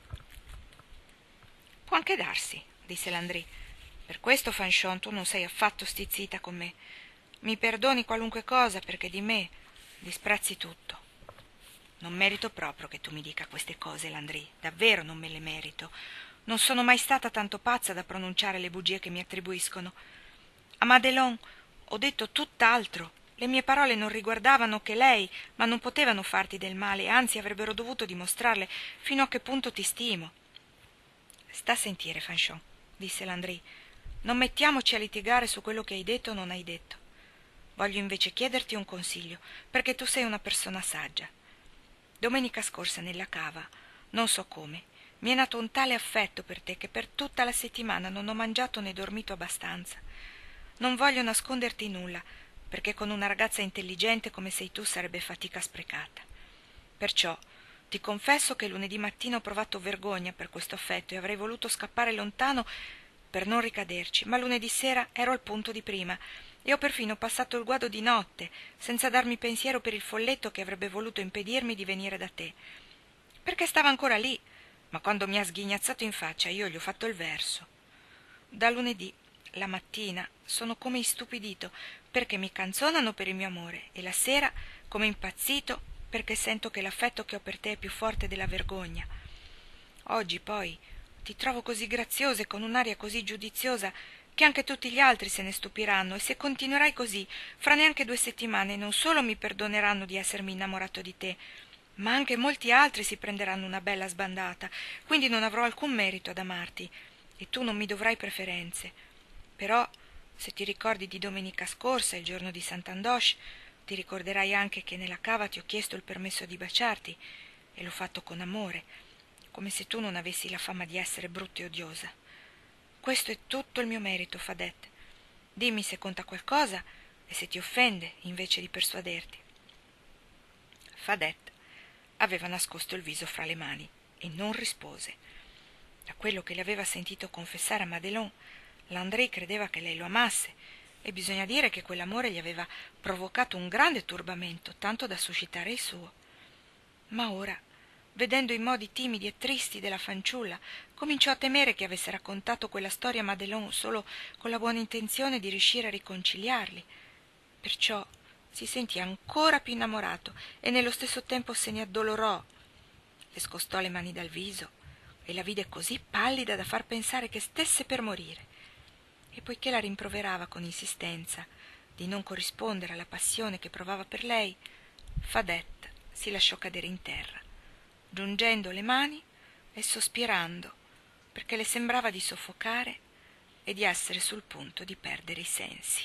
«Può anche darsi», disse Landry. «Per questo, Fanchon, tu non sei affatto stizzita con me. Mi perdoni qualunque cosa perché di me disprezzi tutto». «Non merito proprio che tu mi dica queste cose, Landry, davvero non me le merito. Non sono mai stata tanto pazza da pronunciare le bugie che mi attribuiscono. A Madelon ho detto tutt'altro. Le mie parole non riguardavano che lei, ma non potevano farti del male, anzi avrebbero dovuto dimostrarle fino a che punto ti stimo». «Sta a sentire, Fanchon», disse Landry. «Non mettiamoci a litigare su quello che hai detto o non hai detto. Voglio invece chiederti un consiglio, perché tu sei una persona saggia. Domenica scorsa nella cava, non so come, mi è nato un tale affetto per te che per tutta la settimana non ho mangiato né dormito abbastanza. Non voglio nasconderti nulla, perché con una ragazza intelligente come sei tu sarebbe fatica sprecata. Perciò ti confesso che lunedì mattina ho provato vergogna per questo affetto e avrei voluto scappare lontano per non ricaderci, ma lunedì sera ero al punto di prima e ho perfino passato il guado di notte senza darmi pensiero per il folletto che avrebbe voluto impedirmi di venire da te, perché stava ancora lì, ma quando mi ha sghignazzato in faccia io gli ho fatto il verso. Da lunedì, la mattina, sono come istupidito perché mi canzonano per il mio amore e la sera come impazzito perché sento che l'affetto che ho per te è più forte della vergogna. Oggi poi ti trovo così graziosa e con un'aria così giudiziosa che anche tutti gli altri se ne stupiranno, e se continuerai così, fra neanche due settimane non solo mi perdoneranno di essermi innamorato di te, ma anche molti altri si prenderanno una bella sbandata, quindi non avrò alcun merito ad amarti, e tu non mi dovrai preferenze. Però, se ti ricordi di domenica scorsa, il giorno di Sant'Andoche, ti ricorderai anche che nella cava ti ho chiesto il permesso di baciarti, e l'ho fatto con amore, come se tu non avessi la fama di essere brutta e odiosa. Questo è tutto il mio merito, Fadette. Dimmi se conta qualcosa e se ti offende, invece di persuaderti». Fadette aveva nascosto il viso fra le mani e non rispose. Da quello che le aveva sentito confessare a Madelon, Landry credeva che lei lo amasse, e bisogna dire che quell'amore gli aveva provocato un grande turbamento, tanto da suscitare il suo. Ma ora, vedendo i modi timidi e tristi della fanciulla, cominciò a temere che avesse raccontato quella storia a Madelon solo con la buona intenzione di riuscire a riconciliarli. Perciò si sentì ancora più innamorato e nello stesso tempo se ne addolorò. Le scostò le mani dal viso e la vide così pallida da far pensare che stesse per morire. E poiché la rimproverava con insistenza di non corrispondere alla passione che provava per lei, Fadette si lasciò cadere in terra, giungendo le mani e sospirando, perché le sembrava di soffocare e di essere sul punto di perdere i sensi.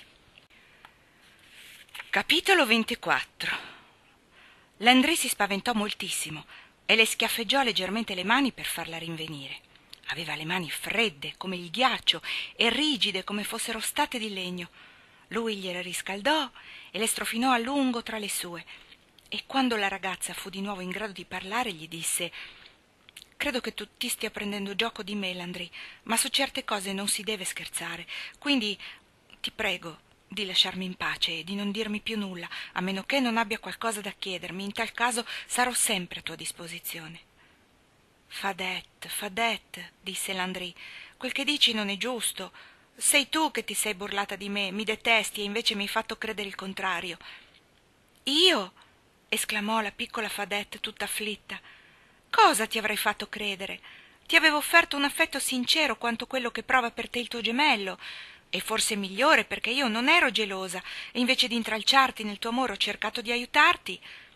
Capitolo ventiquattro. Landry si spaventò moltissimo e le schiaffeggiò leggermente le mani per farla rinvenire. Aveva le mani fredde come il ghiaccio e rigide come fossero state di legno. Lui gliele riscaldò e le strofinò a lungo tra le sue, e quando la ragazza fu di nuovo in grado di parlare gli disse: «Credo che tu ti stia prendendo gioco di me, Landry, ma su certe cose non si deve scherzare, quindi ti prego di lasciarmi in pace e di non dirmi più nulla, a meno che non abbia qualcosa da chiedermi. In tal caso sarò sempre a tua disposizione». «Fadette, Fadette», disse Landry, «quel che dici non è giusto. Sei tu che ti sei burlata di me, mi detesti e invece mi hai fatto credere il contrario». «Io?» esclamò la piccola Fadette tutta afflitta. «Cosa ti avrei fatto credere? Ti avevo offerto un affetto sincero quanto quello che prova per te il tuo gemello, e forse migliore, perché io non ero gelosa e invece di intralciarti nel tuo amore ho cercato di aiutarti».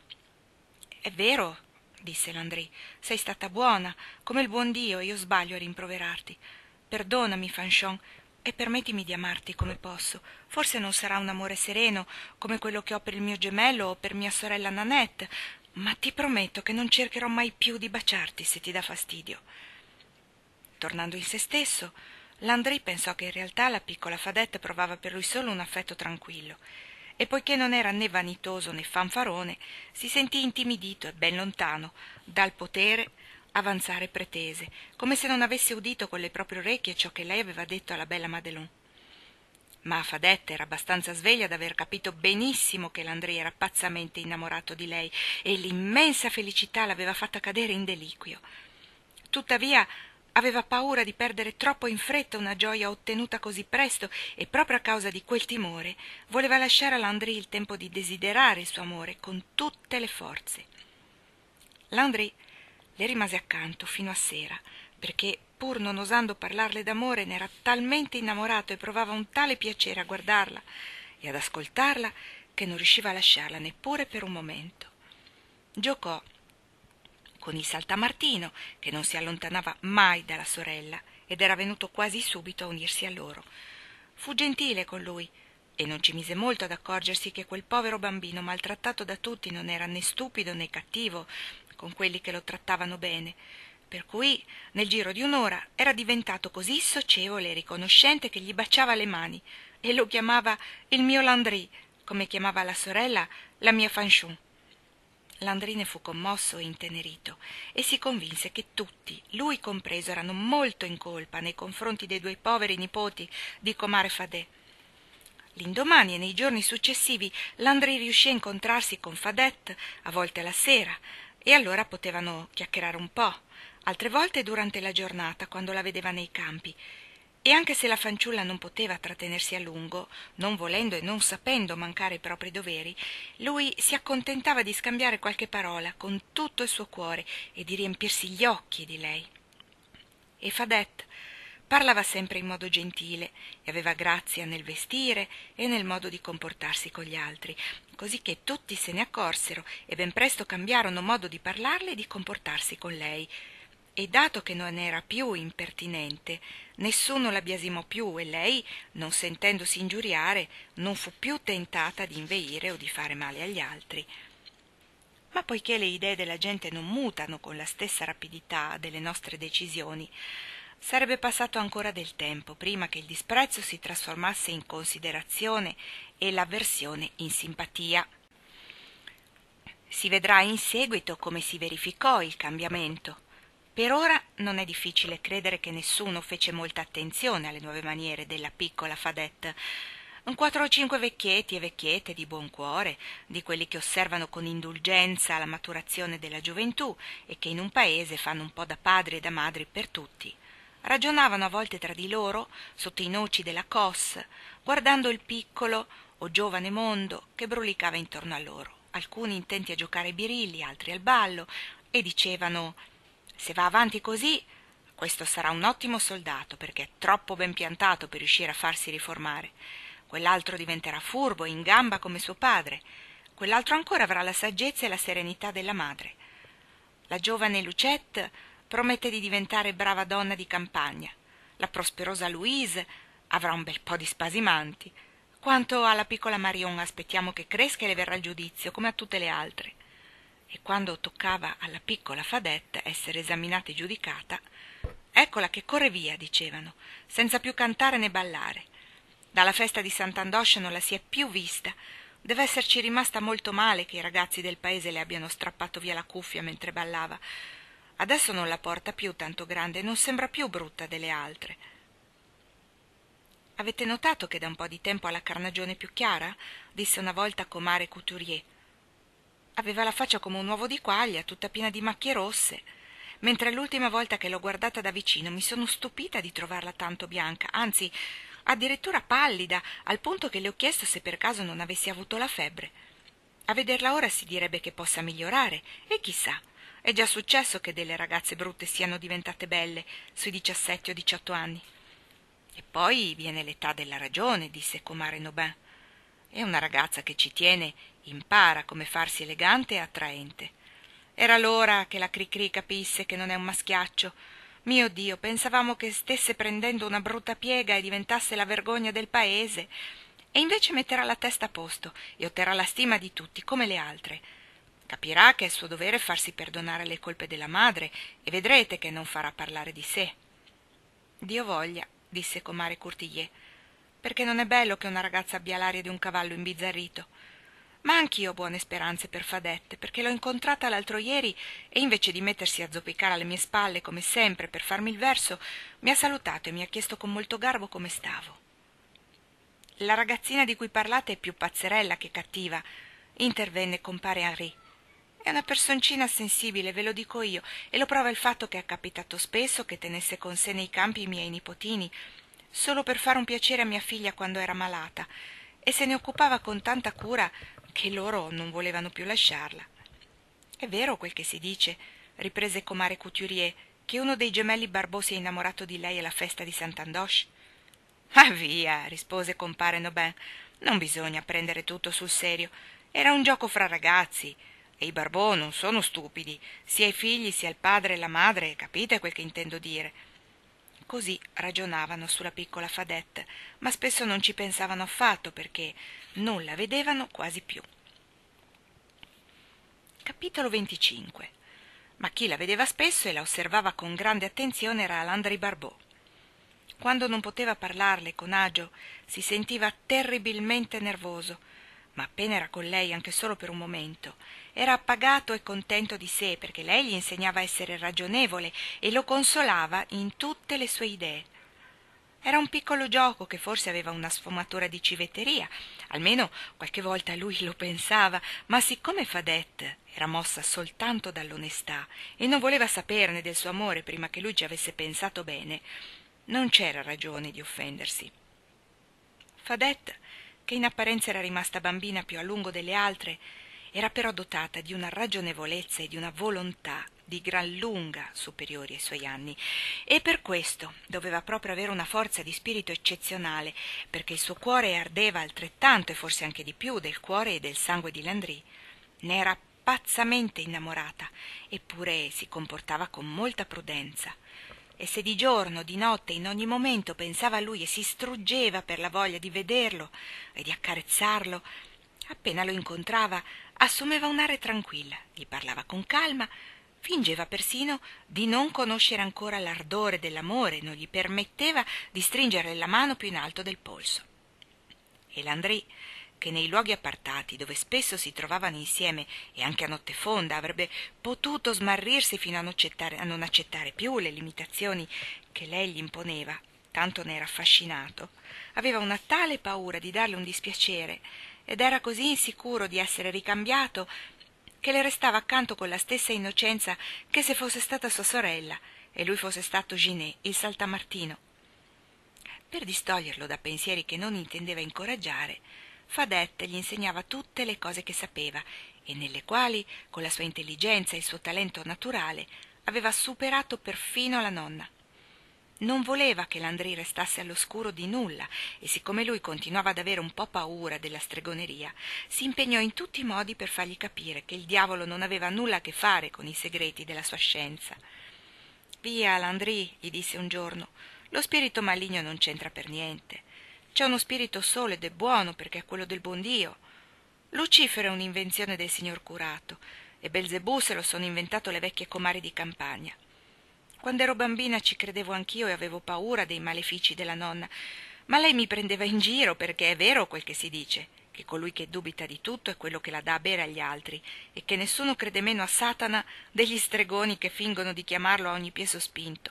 «È vero», disse Landry, «sei stata buona, come il buon Dio, e io sbaglio a rimproverarti. Perdonami, Fanchon, e permettimi di amarti come posso. Forse non sarà un amore sereno, come quello che ho per il mio gemello o per mia sorella Nanette, ma ti prometto che non cercherò mai più di baciarti se ti dà fastidio». Tornando in se stesso, Landry pensò che in realtà la piccola Fadette provava per lui solo un affetto tranquillo, e poiché non era né vanitoso né fanfarone, si sentì intimidito e ben lontano dal potere avanzare pretese, come se non avesse udito con le proprie orecchie ciò che lei aveva detto alla bella Madelon. Ma Fadette era abbastanza sveglia da aver capito benissimo che Landry era pazzamente innamorato di lei e l'immensa felicità l'aveva fatta cadere in deliquio. Tuttavia aveva paura di perdere troppo in fretta una gioia ottenuta così presto e proprio a causa di quel timore voleva lasciare a Landry il tempo di desiderare il suo amore con tutte le forze. Landry le rimase accanto fino a sera, perché, pur non osando parlarle d'amore, n'era talmente innamorato e provava un tale piacere a guardarla e ad ascoltarla che non riusciva a lasciarla neppure per un momento. Giocò con il saltamartino, che non si allontanava mai dalla sorella ed era venuto quasi subito a unirsi a loro. Fu gentile con lui e non ci mise molto ad accorgersi che quel povero bambino maltrattato da tutti non era né stupido né cattivo con quelli che lo trattavano bene, per cui nel giro di un'ora era diventato così socievole e riconoscente che gli baciava le mani e lo chiamava il mio Landry, come chiamava la sorella la mia Fanchon. Landry ne fu commosso e intenerito e si convinse che tutti, lui compreso, erano molto in colpa nei confronti dei due poveri nipoti di comare Fadet. L'indomani e nei giorni successivi Landry riuscì a incontrarsi con Fadette, a volte la sera, e allora potevano chiacchierare un po', altre volte durante la giornata, quando la vedeva nei campi. E anche se la fanciulla non poteva trattenersi a lungo, non volendo e non sapendo mancare ai propri doveri, lui si accontentava di scambiare qualche parola con tutto il suo cuore e di riempirsi gli occhi di lei. E Fadette parlava sempre in modo gentile e aveva grazia nel vestire e nel modo di comportarsi con gli altri, così che tutti se ne accorsero e ben presto cambiarono modo di parlarle e di comportarsi con lei. E dato che non era più impertinente, nessuno la biasimò più e lei, non sentendosi ingiuriare, non fu più tentata di inveire o di fare male agli altri. Ma poiché le idee della gente non mutano con la stessa rapidità delle nostre decisioni, sarebbe passato ancora del tempo prima che il disprezzo si trasformasse in considerazione e l'avversione in simpatia. Si vedrà in seguito come si verificò il cambiamento. Per ora non è difficile credere che nessuno fece molta attenzione alle nuove maniere della piccola Fadette. Quattro o cinque vecchietti e vecchiette di buon cuore, di quelli che osservano con indulgenza la maturazione della gioventù e che in un paese fanno un po' da padri e da madri per tutti, ragionavano a volte tra di loro, sotto i noci della cos, guardando il piccolo o giovane mondo che brulicava intorno a loro, alcuni intenti a giocare ai birilli, altri al ballo, e dicevano: «Se va avanti così, questo sarà un ottimo soldato, perché è troppo ben piantato per riuscire a farsi riformare. Quell'altro diventerà furbo e in gamba come suo padre. Quell'altro ancora avrà la saggezza e la serenità della madre. La giovane Lucette promette di diventare brava donna di campagna. La prosperosa Louise avrà un bel po' di spasimanti. Quanto alla piccola Marion, aspettiamo che cresca e le verrà il giudizio, come a tutte le altre. E quando toccava alla piccola Fadette essere esaminata e giudicata, eccola che corre via, dicevano, senza più cantare né ballare. Dalla festa di Sant'Andoche non la si è più vista. Deve esserci rimasta molto male che i ragazzi del paese le abbiano strappato via la cuffia mentre ballava. Adesso non la porta più tanto grande e non sembra più brutta delle altre. Avete notato che da un po' di tempo ha la carnagione più chiara? Disse una volta comare Couturier. Aveva la faccia come un uovo di quaglia, tutta piena di macchie rosse, mentre l'ultima volta che l'ho guardata da vicino mi sono stupita di trovarla tanto bianca, anzi, addirittura pallida, al punto che le ho chiesto se per caso non avessi avuto la febbre. A vederla ora si direbbe che possa migliorare, e chissà, è già successo che delle ragazze brutte siano diventate belle sui diciassette o diciotto anni. E poi viene l'età della ragione, disse comare Nobin. E una ragazza che ci tiene impara come farsi elegante e attraente. Era l'ora che la Cricri capisse che non è un maschiaccio. Mio Dio, pensavamo che stesse prendendo una brutta piega e diventasse la vergogna del paese. E invece metterà la testa a posto e otterrà la stima di tutti, come le altre. Capirà che è suo dovere farsi perdonare le colpe della madre e vedrete che non farà parlare di sé. Dio voglia, disse comare Courtillier, perché non è bello che una ragazza abbia l'aria di un cavallo imbizzarrito. Ma anch'io ho buone speranze per Fadette, perché l'ho incontrata l'altro ieri e invece di mettersi a zoppicare alle mie spalle, come sempre, per farmi il verso, mi ha salutato e mi ha chiesto con molto garbo come stavo. La ragazzina di cui parlate è più pazzerella che cattiva, intervenne compare Henri. È una personcina sensibile, ve lo dico io, e lo prova il fatto che è capitato spesso che tenesse con sé nei campi i miei nipotini, solo per fare un piacere a mia figlia quando era malata, e se ne occupava con tanta cura che loro non volevano più lasciarla. È vero quel che si dice, riprese comare Couturier, che uno dei gemelli Barbeau si è innamorato di lei alla festa di Sant'Andoche? Ah via, rispose compare Nobin, non bisogna prendere tutto sul serio, era un gioco fra ragazzi, e i Barbeau non sono stupidi, sia i figli sia il padre e la madre, capite quel che intendo dire. Così ragionavano sulla piccola Fadette, ma spesso non ci pensavano affatto perché non la vedevano quasi più. Capitolo venticinque. Ma chi la vedeva spesso e la osservava con grande attenzione era Landry Barbeau. Quando non poteva parlarle con agio si sentiva terribilmente nervoso, ma appena era con lei anche solo per un momento era appagato e contento di sé perché lei gli insegnava a essere ragionevole e lo consolava in tutte le sue idee. Era un piccolo gioco che forse aveva una sfumatura di civetteria, almeno qualche volta lui lo pensava, ma siccome Fadette era mossa soltanto dall'onestà e non voleva saperne del suo amore prima che lui ci avesse pensato bene, non c'era ragione di offendersi. Fadette, che in apparenza era rimasta bambina più a lungo delle altre, era però dotata di una ragionevolezza e di una volontà di gran lunga superiori ai suoi anni, e per questo doveva proprio avere una forza di spirito eccezionale, perché il suo cuore ardeva altrettanto e forse anche di più del cuore e del sangue di Landry. Ne era pazzamente innamorata, eppure si comportava con molta prudenza. E se di giorno, di notte, in ogni momento pensava a lui e si struggeva per la voglia di vederlo e di accarezzarlo, appena lo incontrava assumeva un'aria tranquilla, gli parlava con calma, fingeva persino di non conoscere ancora l'ardore dell'amore, non gli permetteva di stringerle la mano più in alto del polso. E Landry, che nei luoghi appartati dove spesso si trovavano insieme e anche a notte fonda avrebbe potuto smarrirsi fino a non accettare, a non accettare più le limitazioni che lei gli imponeva, tanto ne era affascinato, aveva una tale paura di darle un dispiacere ed era così insicuro di essere ricambiato che le restava accanto con la stessa innocenza che se fosse stata sua sorella e lui fosse stato Ginet, il saltamartino. Per distoglierlo da pensieri che non intendeva incoraggiare, Fadette gli insegnava tutte le cose che sapeva e nelle quali, con la sua intelligenza e il suo talento naturale, aveva superato perfino la nonna. Non voleva che Landry restasse all'oscuro di nulla e siccome lui continuava ad avere un po' paura della stregoneria, si impegnò in tutti i modi per fargli capire che il diavolo non aveva nulla a che fare con i segreti della sua scienza. Via, Landry, gli disse un giorno, lo spirito maligno non c'entra per niente. C'è uno spirito solo ed è buono perché è quello del buon Dio. Lucifero è un'invenzione del signor curato e Belzebù se lo sono inventato le vecchie comari di campagna. Quando ero bambina ci credevo anch'io e avevo paura dei malefici della nonna, ma lei mi prendeva in giro perché è vero quel che si dice, che colui che dubita di tutto è quello che la dà a bere agli altri e che nessuno crede meno a Satana degli stregoni che fingono di chiamarlo a ogni piè sospinto.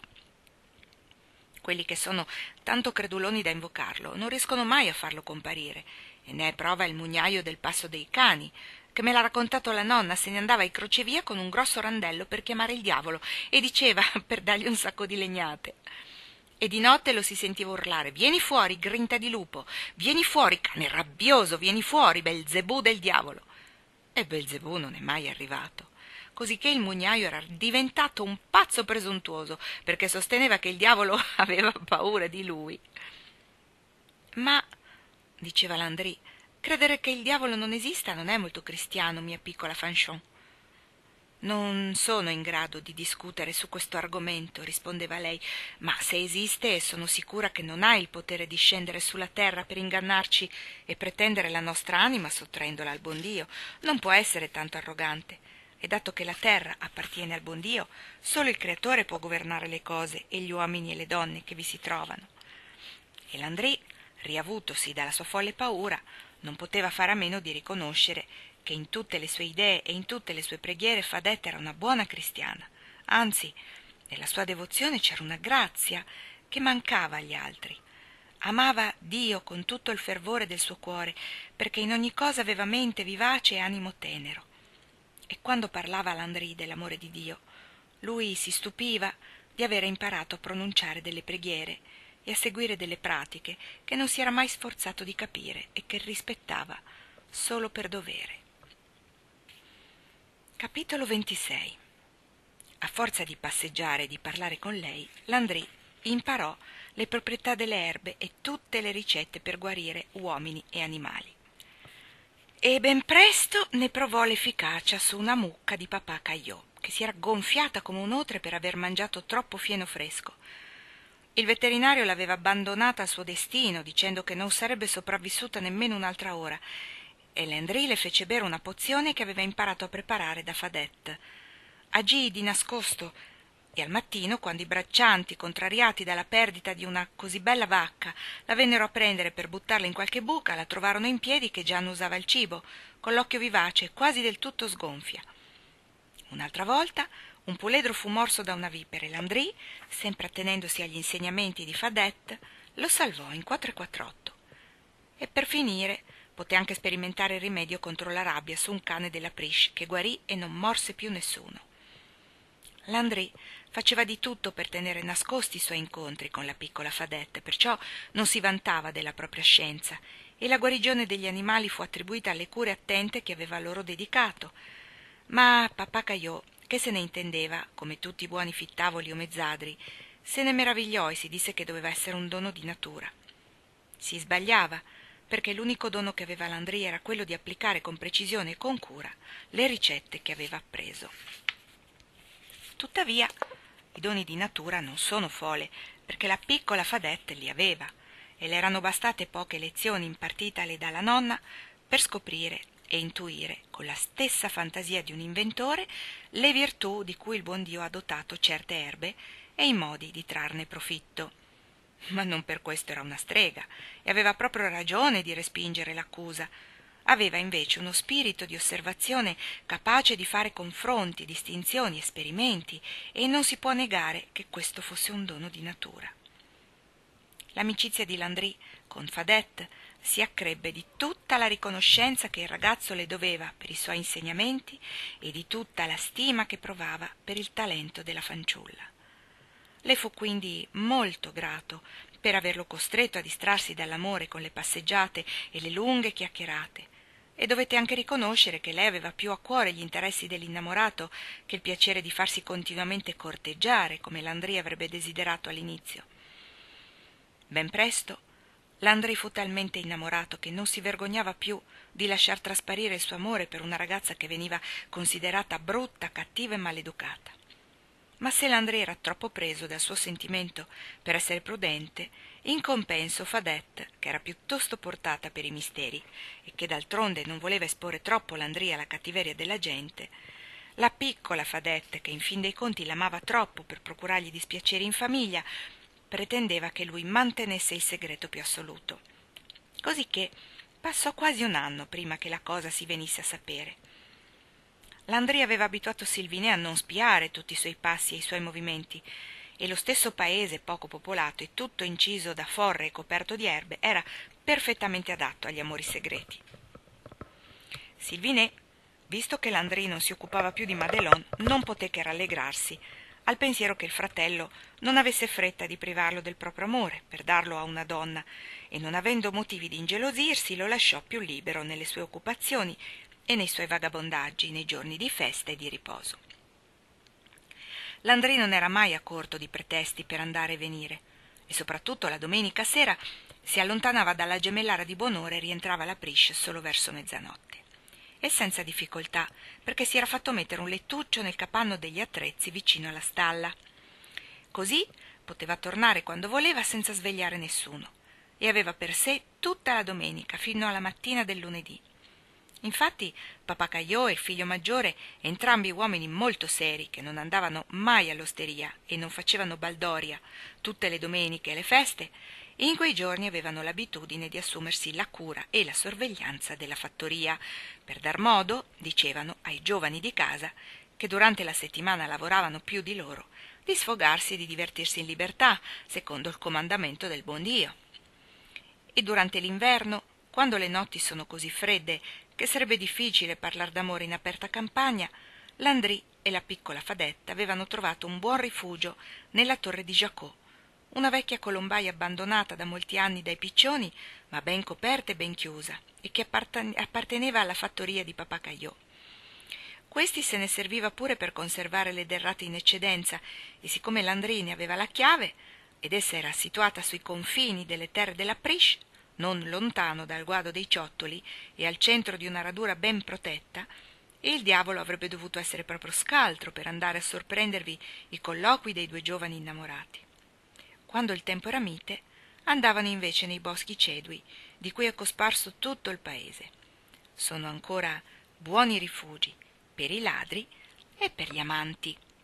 Quelli che sono tanto creduloni da invocarlo non riescono mai a farlo comparire, e ne è prova il mugnaio del Passo dei Cani, che me l'ha raccontato la nonna. Se ne andava in crocevia con un grosso randello per chiamare il diavolo e diceva per dargli un sacco di legnate. E di notte lo si sentiva urlare: «Vieni fuori, grinta di lupo! Vieni fuori, cane rabbioso! Vieni fuori, Belzebù del diavolo!» E Belzebù non è mai arrivato, cosicché il mugnaio era diventato un pazzo presuntuoso, perché sosteneva che il diavolo aveva paura di lui. «Ma», diceva Landry, «credere che il diavolo non esista non è molto cristiano, mia piccola Fanchon». «Non sono in grado di discutere su questo argomento», rispondeva lei, «ma se esiste sono sicura che non ha il potere di scendere sulla terra per ingannarci e pretendere la nostra anima sottraendola al buon Dio. Non può essere tanto arrogante. E dato che la terra appartiene al buon Dio, solo il Creatore può governare le cose e gli uomini e le donne che vi si trovano». E Landry, riavutosi dalla sua folle paura, non poteva fare a meno di riconoscere che in tutte le sue idee e in tutte le sue preghiere Fadette era una buona cristiana. Anzi, nella sua devozione c'era una grazia che mancava agli altri. Amava Dio con tutto il fervore del suo cuore, perché in ogni cosa aveva mente vivace e animo tenero. E quando parlava a Landry dell'amore di Dio, lui si stupiva di avere imparato a pronunciare delle preghiere e a seguire delle pratiche che non si era mai sforzato di capire e che rispettava solo per dovere. Capitolo ventisei. A forza di passeggiare e di parlare con lei, Landry imparò le proprietà delle erbe e tutte le ricette per guarire uomini e animali. E ben presto ne provò l'efficacia su una mucca di papà Caillou, che si era gonfiata come un'otre per aver mangiato troppo fieno fresco. Il veterinario l'aveva abbandonata al suo destino, dicendo che non sarebbe sopravvissuta nemmeno un'altra ora, e Landry le fece bere una pozione che aveva imparato a preparare da Fadette. Agì di nascosto e al mattino, quando i braccianti, contrariati dalla perdita di una così bella vacca, la vennero a prendere per buttarla in qualche buca, la trovarono in piedi che già annusava il cibo, con l'occhio vivace, quasi del tutto sgonfia. Un'altra volta un puledro fu morso da una vipera e Landry, sempre attenendosi agli insegnamenti di Fadette, lo salvò in quattro e quattr'otto. E per finire poté anche sperimentare il rimedio contro la rabbia su un cane della Priche che guarì e non morse più nessuno. Landry faceva di tutto per tenere nascosti i suoi incontri con la piccola Fadette, perciò non si vantava della propria scienza, e la guarigione degli animali fu attribuita alle cure attente che aveva loro dedicato. Ma papà Caillou, che se ne intendeva, come tutti i buoni fittavoli o mezzadri, se ne meravigliò e si disse che doveva essere un dono di natura. Si sbagliava, perché l'unico dono che aveva Landry era quello di applicare con precisione e con cura le ricette che aveva appreso. Tuttavia, i doni di natura non sono fole, perché la piccola Fadette li aveva, e le erano bastate poche lezioni impartitale dalla nonna per scoprire e intuire, con la stessa fantasia di un inventore, le virtù di cui il buon Dio ha dotato certe erbe e i modi di trarne profitto. Ma non per questo era una strega, e aveva proprio ragione di respingere l'accusa. Aveva invece uno spirito di osservazione capace di fare confronti, distinzioni, esperimenti, e non si può negare che questo fosse un dono di natura. L'amicizia di Landry con Fadette si accrebbe di tutta la riconoscenza che il ragazzo le doveva per i suoi insegnamenti e di tutta la stima che provava per il talento della fanciulla. Le fu quindi molto grato per averlo costretto a distrarsi dall'amore con le passeggiate e le lunghe chiacchierate, e dovette anche riconoscere che lei aveva più a cuore gli interessi dell'innamorato che il piacere di farsi continuamente corteggiare, come Landry avrebbe desiderato all'inizio. Ben presto Landry fu talmente innamorato che non si vergognava più di lasciar trasparire il suo amore per una ragazza che veniva considerata brutta, cattiva e maleducata. ma se Landry era troppo preso dal suo sentimento per essere prudente, in compenso Fadette, che era piuttosto portata per i misteri e che d'altronde non voleva esporre troppo Landry alla cattiveria della gente, la piccola Fadette, che in fin dei conti l'amava troppo per procurargli dispiaceri in famiglia, pretendeva che lui mantenesse il segreto più assoluto. Cosicché passò quasi un anno prima che la cosa si venisse a sapere. Landry aveva abituato Sylvinet a non spiare tutti i suoi passi e i suoi movimenti, e lo stesso paese poco popolato e tutto inciso da forre e coperto di erbe era perfettamente adatto agli amori segreti. Sylvinet, visto che Landry non si occupava più di Madelon, non poté che rallegrarsi al pensiero che il fratello non avesse fretta di privarlo del proprio amore per darlo a una donna, e non avendo motivi di ingelosirsi lo lasciò più libero nelle sue occupazioni e nei suoi vagabondaggi nei giorni di festa e di riposo. Landry non era mai a corto di pretesti per andare e venire, e soprattutto la domenica sera si allontanava dalla gemellara di Buonore e rientrava alla Priche solo verso mezzanotte, e senza difficoltà, perché si era fatto mettere un lettuccio nel capanno degli attrezzi vicino alla stalla. Così poteva tornare quando voleva senza svegliare nessuno, e aveva per sé tutta la domenica fino alla mattina del lunedì. Infatti Papà Caillot e il figlio maggiore, entrambi uomini molto seri che non andavano mai all'osteria e non facevano baldoria tutte le domeniche e le feste, in quei giorni avevano l'abitudine di assumersi la cura e la sorveglianza della fattoria, per dar modo, dicevano, ai giovani di casa, che durante la settimana lavoravano più di loro, di sfogarsi e di divertirsi in libertà, secondo il comandamento del buon Dio. E durante l'inverno, quando le notti sono così fredde che sarebbe difficile parlar d'amore in aperta campagna, Landry e la piccola Fadette avevano trovato un buon rifugio nella torre di Jacot, una vecchia colombaia abbandonata da molti anni dai piccioni, ma ben coperta e ben chiusa, e che apparteneva alla fattoria di Papà Caillot. Questi se ne serviva pure per conservare le derrate in eccedenza, e siccome Landry ne aveva la chiave, ed essa era situata sui confini delle terre della Priche, non lontano dal guado dei ciottoli e al centro di una radura ben protetta, e il diavolo avrebbe dovuto essere proprio scaltro per andare a sorprendervi i colloqui dei due giovani innamorati. Quando il tempo era mite, andavano invece nei boschi cedui, di cui è cosparso tutto il paese. Sono ancora buoni rifugi per i ladri e per gli amanti.